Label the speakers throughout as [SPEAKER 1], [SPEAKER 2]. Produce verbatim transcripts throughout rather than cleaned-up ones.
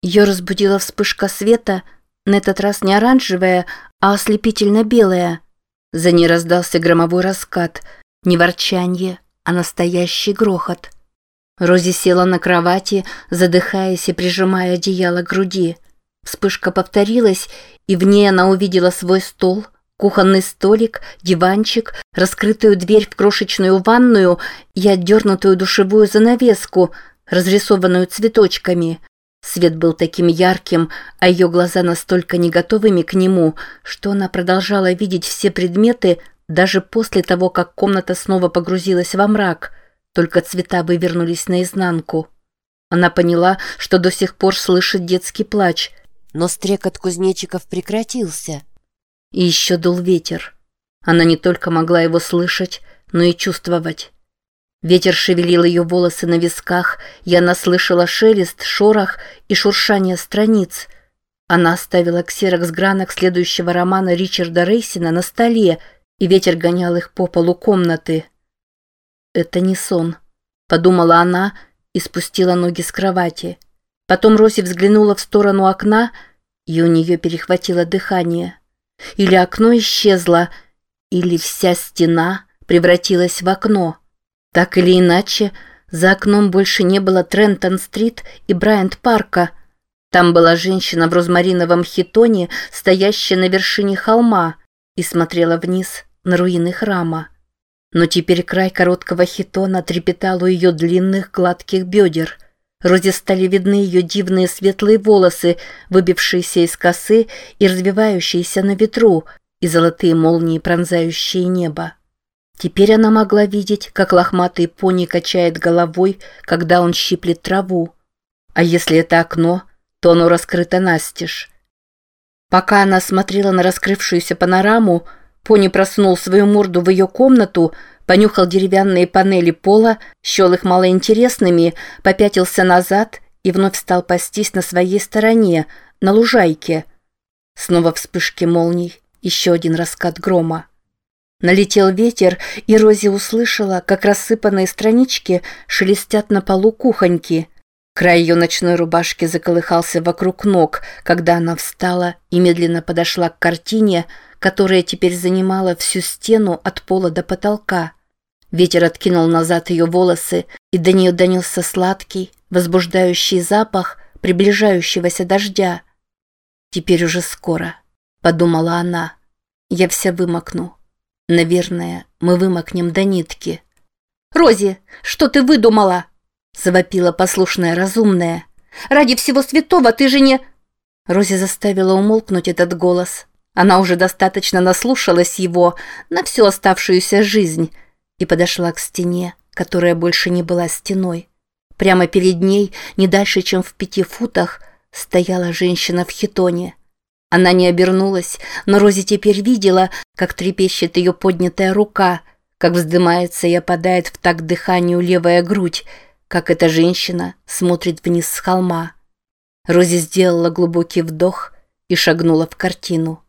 [SPEAKER 1] Ее разбудила вспышка света, на этот раз не оранжевая, а ослепительно-белая. За ней раздался громовой раскат, не ворчанье, а настоящий грохот. Рози села на кровати, задыхаясь и прижимая одеяло к груди. Вспышка повторилась, и в ней она увидела свой стол, кухонный столик, диванчик, раскрытую дверь в крошечную ванную и отдернутую душевую занавеску, разрисованную цветочками. Свет был таким ярким, а ее глаза настолько не готовыми к нему, что она продолжала видеть все предметы даже после того, как комната снова погрузилась во мрак, только цвета вывернулись наизнанку. Она поняла, что до сих пор слышит детский плач,
[SPEAKER 2] но стрекот кузнечиков прекратился.
[SPEAKER 1] И еще дул ветер. Она не только могла его слышать, но и чувствовать. Ветер шевелил ее волосы на висках, и она слышала шелест, шорох и шуршание страниц. Она оставила ксерокс гранок следующего романа Ричарда Рейсина на столе, и ветер гонял их по полу комнаты. «Это не сон», — подумала она и спустила ноги с кровати. Потом Рози взглянула в сторону окна, и у нее перехватило дыхание. Или окно исчезло, или вся стена превратилась в окно. Так или иначе, за окном больше не было Трентон-стрит и Брайант-парка. Там была женщина в розмариновом хитоне, стоящая на вершине холма, и смотрела вниз на руины храма. Но теперь край короткого хитона трепетал у ее длинных гладких бедер. Розе стали видны ее дивные светлые волосы, выбившиеся из косы и развивающиеся на ветру, и золотые молнии, пронзающие небо. Теперь она могла видеть, как лохматый пони качает головой, когда он щиплет траву. А если это окно, то оно раскрыто настежь. Пока она смотрела на раскрывшуюся панораму, пони просунул свою морду в ее комнату, понюхал деревянные панели пола, счел их малоинтересными, попятился назад и вновь стал пастись на своей стороне, на лужайке. Снова вспышки молний, еще один раскат грома. Налетел ветер, и Рози услышала, как рассыпанные странички шелестят на полу кухоньки. Край ее ночной рубашки заколыхался вокруг ног, когда она встала и медленно подошла к картине, которая теперь занимала всю стену от пола до потолка. Ветер откинул назад ее волосы, и до нее донесся сладкий, возбуждающий запах приближающегося дождя. «Теперь уже скоро», — подумала она, — «я вся вымокну. Наверное, мы вымокнем до нитки». «Рози, что ты выдумала?» — завопила послушная разумная. «Ради всего святого ты же не...» Рози заставила умолкнуть этот голос. Она уже достаточно наслушалась его на всю оставшуюся жизнь и подошла к стене, которая больше не была стеной. Прямо перед ней, не дальше, чем в пяти футах, стояла женщина в хитоне. Она не обернулась, но Рози теперь видела, как трепещет ее поднятая рука, как вздымается и опадает в такт дыханию левая грудь, как эта женщина смотрит вниз с холма. Рози сделала глубокий вдох и шагнула в картину.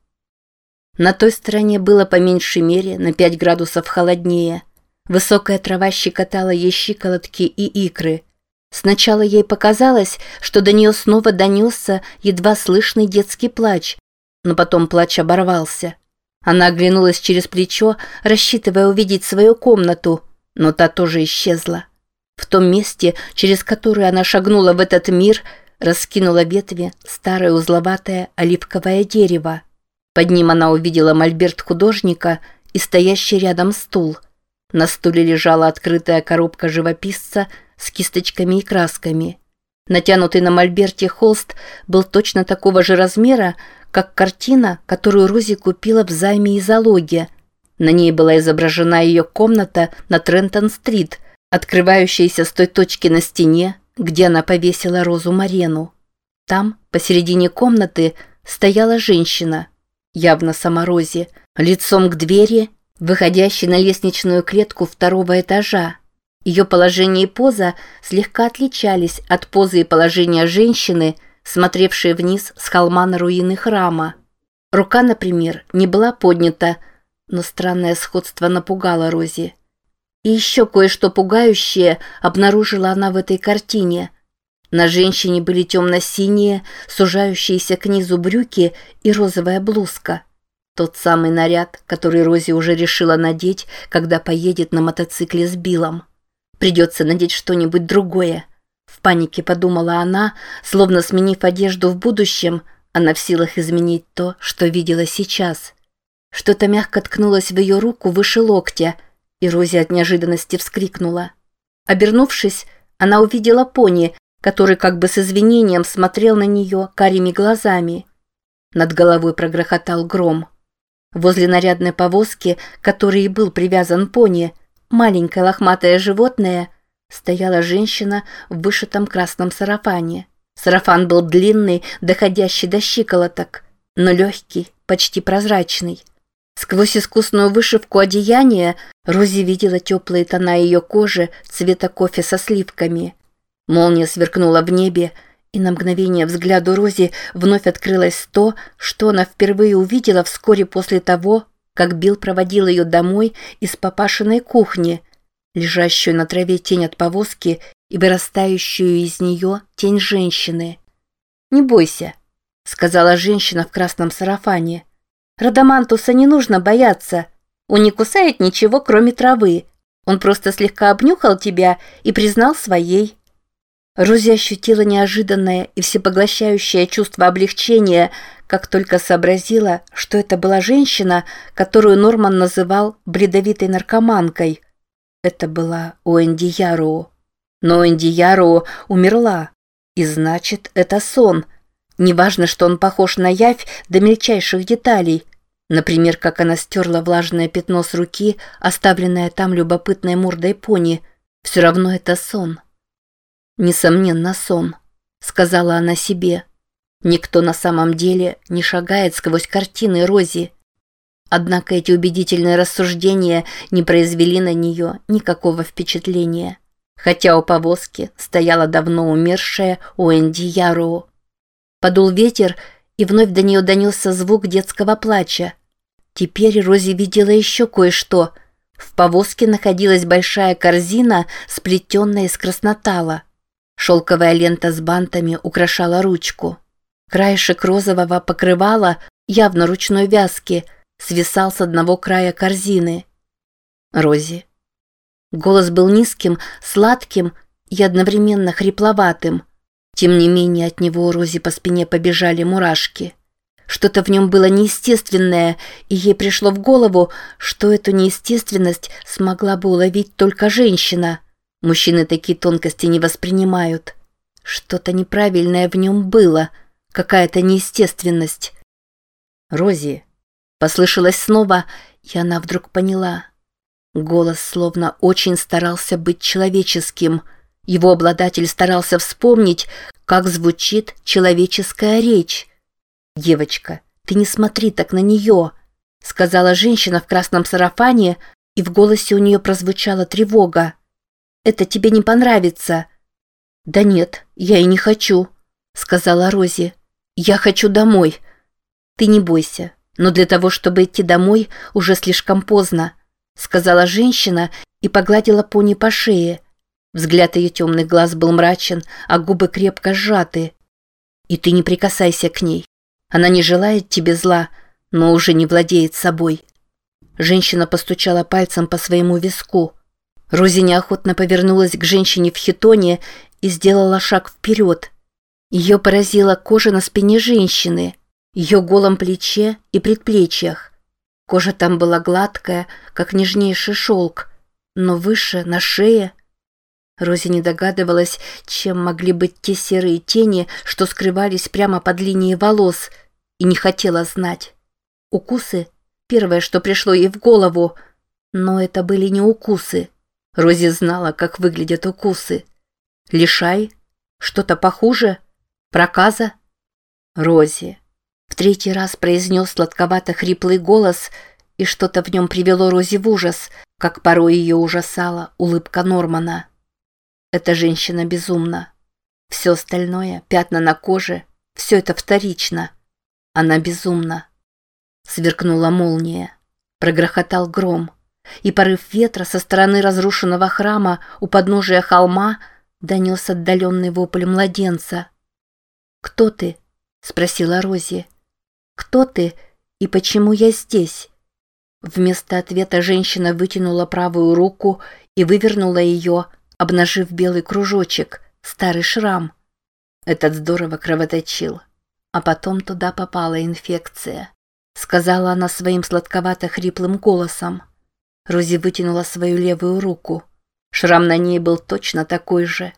[SPEAKER 1] На той стороне было по меньшей мере на пять градусов холоднее. Высокая трава щекотала ей щиколотки и икры. Сначала ей показалось, что до нее снова донесся едва слышный детский плач, но потом плач оборвался. Она оглянулась через плечо, рассчитывая увидеть свою комнату, но та тоже исчезла. В том месте, через которое она шагнула в этот мир, раскинула ветви старое узловатое оливковое дерево. Под ним она увидела мольберт художника и стоящий рядом стул. На стуле лежала открытая коробка живописца с кисточками и красками. Натянутый на мольберте холст был точно такого же размера, как картина, которую Рози купила в займе из залоги. На ней была изображена ее комната на Трентон-стрит, открывающаяся с той точки на стене, где она повесила розу Марену. Там, посередине комнаты, стояла женщина, явно сама Рози, лицом к двери, выходящей на лестничную клетку второго этажа. Ее положение и поза слегка отличались от позы и положения женщины, смотревшей вниз с холма на руины храма. Рука, например, не была поднята, но странное сходство напугало Рози. И еще кое-что пугающее обнаружила она в этой картине. На женщине были темно-синие, сужающиеся к низу брюки и розовая блузка. Тот самый наряд, который Рози уже решила надеть, когда поедет на мотоцикле с Биллом. Придется надеть что-нибудь другое. В панике подумала она, словно сменив одежду в будущем, она в силах изменить то, что видела сейчас. Что-то мягко ткнулось в ее руку выше локтя, и Рози от неожиданности вскрикнула. Обернувшись, она увидела пони, который как бы с извинением смотрел на нее карими глазами. Над головой прогрохотал гром. Возле нарядной повозки, к которой и был привязан пони, маленькое лохматое животное, стояла женщина в вышитом красном сарафане. Сарафан был длинный, доходящий до щиколоток, но легкий, почти прозрачный. Сквозь искусную вышивку одеяния Рози видела теплые тона ее кожи цвета кофе со сливками. Молния сверкнула в небе, и на мгновение взгляду Рози вновь открылось то, что она впервые увидела вскоре после того, как Билл проводил ее домой из папашиной кухни, лежащую на траве тень от повозки и вырастающую из нее тень женщины. «Не бойся», — сказала женщина в красном сарафане. «Радамантуса не нужно бояться. Он не кусает ничего, кроме травы. Он просто слегка обнюхал тебя и признал своей». Рози ощутила неожиданное и всепоглощающее чувство облегчения, как только сообразила, что это была женщина, которую Норман называл бледовитой наркоманкой. Это была Уэнди Яроу. Но Уэнди Яроу умерла, и значит, это сон. Неважно, что он похож на явь до мельчайших деталей. Например, как она стерла влажное пятно с руки, оставленное там любопытной мордой пони. Все равно это сон. «Несомненно, сон», — сказала она себе. «Никто на самом деле не шагает сквозь картины Рози». Однако эти убедительные рассуждения не произвели на нее никакого впечатления, хотя у повозки стояла давно умершая Уэнди Яроу. Подул ветер, и вновь до нее донесся звук детского плача. Теперь Рози видела еще кое-что. В повозке находилась большая корзина, сплетенная из краснотала. Шелковая лента с бантами украшала ручку. Краешек розового покрывала, явно ручной вязки, свисал с одного края корзины. «Рози». Голос был низким, сладким и одновременно хрипловатым. Тем не менее от него у Рози по спине побежали мурашки. Что-то в нем было неестественное, и ей пришло в голову, что эту неестественность смогла бы уловить только женщина. Мужчины такие тонкости не воспринимают. Что-то неправильное в нем было, какая-то неестественность. «Рози», — послышалось снова, и она вдруг поняла. Голос словно очень старался быть человеческим. Его обладатель старался вспомнить, как звучит человеческая речь. «Девочка, ты не смотри так на нее», — сказала женщина в красном сарафане, и в голосе у нее прозвучала тревога. «Это тебе не понравится». «Да нет, я и не хочу», — сказала Рози. «Я хочу домой». «Ты не бойся, но для того, чтобы идти домой, уже слишком поздно», — сказала женщина и погладила пони по шее. Взгляд ее темных глаз был мрачен, а губы крепко сжаты. «И ты не прикасайся к ней. Она не желает тебе зла, но уже не владеет собой». Женщина постучала пальцем по своему виску. Рози неохотно повернулась к женщине в хитоне и сделала шаг вперед. Ее поразила кожа на спине женщины, ее голом плече и предплечьях. Кожа там была гладкая, как нежнейший шелк, но выше, на шее. Рози не догадывалась, чем могли быть те серые тени, что скрывались прямо под линией волос, и не хотела знать. Укусы – первое, что пришло ей в голову, но это были не укусы. Рози знала, как выглядят укусы. Лишай? Что-то похуже? Проказа? Рози. В третий раз произнес сладковато-хриплый голос, и что-то в нем привело Рози в ужас, как порой ее ужасала улыбка Нормана. Эта женщина безумна. Все остальное, пятна на коже, все это вторично. Она безумна. Сверкнула молния. Прогрохотал гром. И порыв ветра со стороны разрушенного храма у подножия холма донес отдаленный вопль младенца. «Кто ты?» – спросила Рози. «Кто ты и почему я здесь?» Вместо ответа женщина вытянула правую руку и вывернула ее, обнажив белый кружочек, старый шрам. Этот здорово кровоточил. А потом туда попала инфекция, сказала она своим сладковато-хриплым голосом. Рози вытянула свою левую руку. Шрам на ней был точно такой же.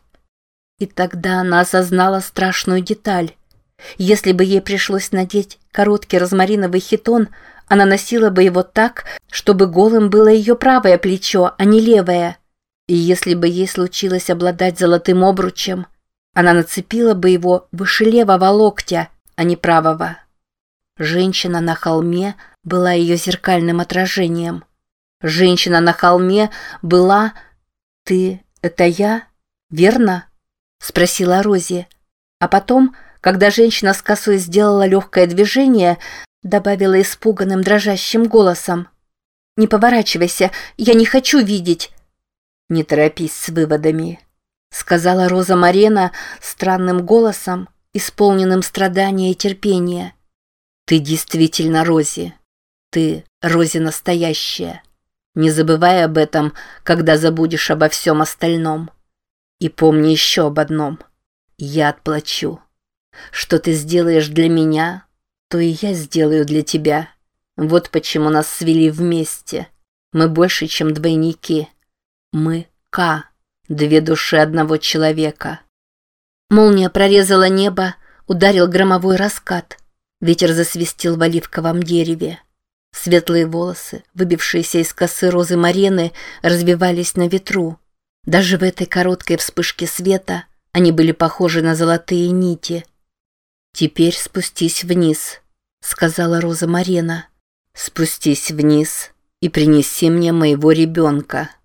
[SPEAKER 1] И тогда она осознала страшную деталь. Если бы ей пришлось надеть короткий розмариновый хитон, она носила бы его так, чтобы голым было ее правое плечо, а не левое. И если бы ей случилось обладать золотым обручем, она нацепила бы его выше левого локтя, а не правого. Женщина на холме была ее зеркальным отражением. Женщина на холме была... «Ты — это я? Верно?» — спросила Рози. А потом, когда женщина с косой сделала легкое движение, добавила испуганным дрожащим голосом: «Не поворачивайся, я не хочу видеть». «Не торопись с выводами», — сказала Роза Марена странным голосом, исполненным страдания и терпения. «Ты действительно Рози. Ты Рози настоящая. Не забывай об этом, когда забудешь обо всем остальном. И помни еще об одном. Я отплачу. Что ты сделаешь для меня, то и я сделаю для тебя. Вот почему нас свели вместе. Мы больше, чем двойники. Мы К, две души одного человека». Молния прорезала небо, ударил громовой раскат. Ветер засвистел в оливковом дереве. Светлые волосы, выбившиеся из косы Розы Марены, развивались на ветру. Даже в этой короткой вспышке света они были похожи на золотые нити. «Теперь спустись вниз», — сказала Роза Марена. «Спустись вниз и принеси мне моего ребенка».